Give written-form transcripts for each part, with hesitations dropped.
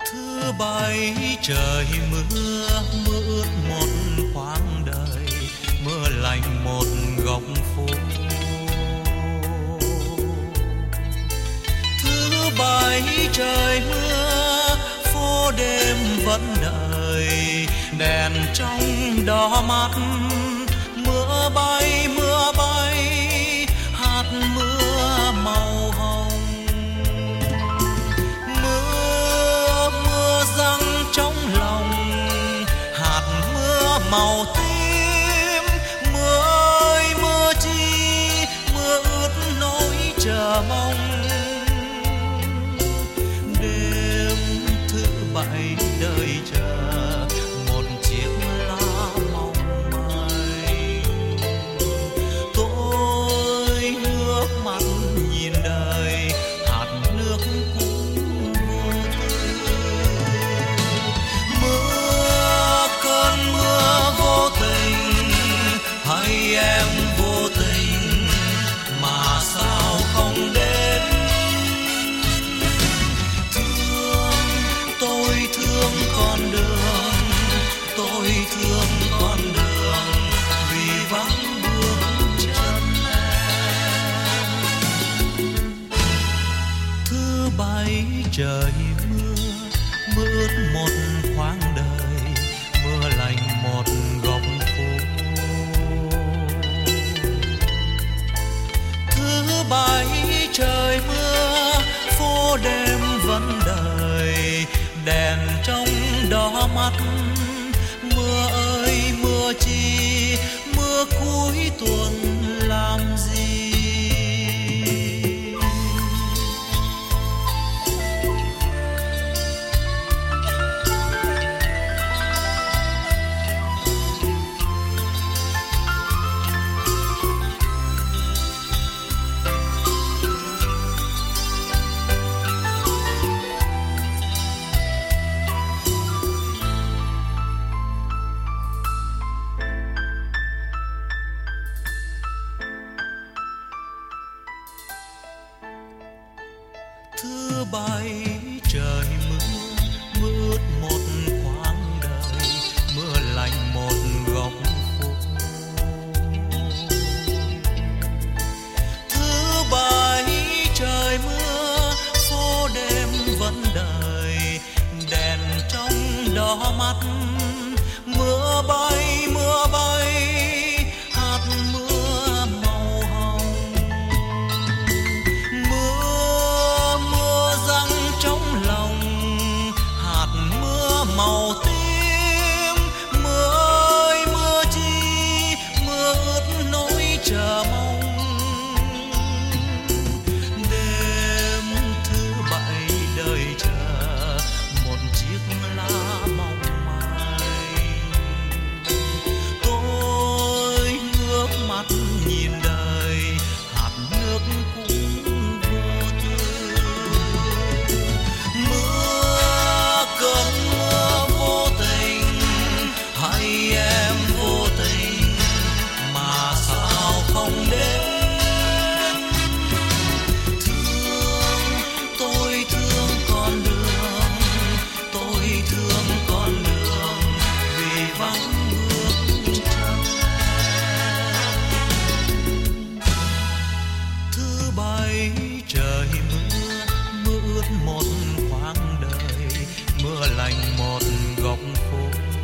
Thứ bảy trời mưa, mưa ướt một khoảng đời, mưa lạnh một góc phố. Thứ bảy trời mưa, phố đêm vẫn đợi, đèn trong đỏ mắt. Mưa bay, hạt mưa màu hồng. Mưa giăng trong lòng, hạt mưa màu tím. Mưa ơi mưa chi, mưa ướt nỗi chờ mong. Đêm thứ bảy đợi chờ một chiếc lá mong manh. Tôi nước mắt nhìn đời, hạt nước cũng vô tư. Mưa cơn mưa vô tình, hay em vô tình mà sao không đến. Tôi thương con đường, tôi thương con đường, vì vắng bước chân em. Thứ bảy trời mưa, mưa ướt một khoảng đời, mưa lạnh một góc phố. Thứ bảy trời mưa, phố đêm vẫn đợi, đèn trong đỏ mắt. Mưa ơi mưa chi, mưa cuối tuần làm gì. Thứ bảy trời mưa, mưa ướt một khoảng đời, mưa lạnh một góc phố. Thứ bảy trời mưa, phố đêm vẫn đợi, đèn trong đỏ mắt. Mưa bay, hạt mưa màu hồng. Mưa giăng trong lòng, hạt mưa màu tím. Mưa ơi mưa chi, mưa ướt nỗi chờ mong. Đêm thứ bảy đợi chờ một chiếc lá mong manh. Tôi ngước mắt nhìn đời, hạt nước cũng vô tư. Mưa cơn mưa vô tình, hay em vô tình mà sao không đến. Tôi thương con đường, tôi thương con đường, vì vắng bước chân em. Thứ bảy trời mưa, mưa ướt một khoảng đời, mưa lạnh một góc phố.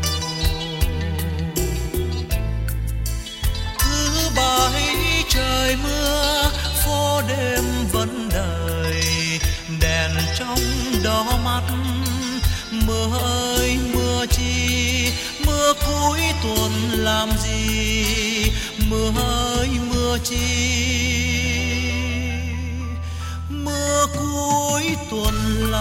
Thứ bảy trời mưa, phố đêm vẫn đợi, đèn trong đỏ mắt. Mưa ơi mưa chi, mưa cuối tuần làm gì. Mưa ơi mưa chi, mưa cuối tuần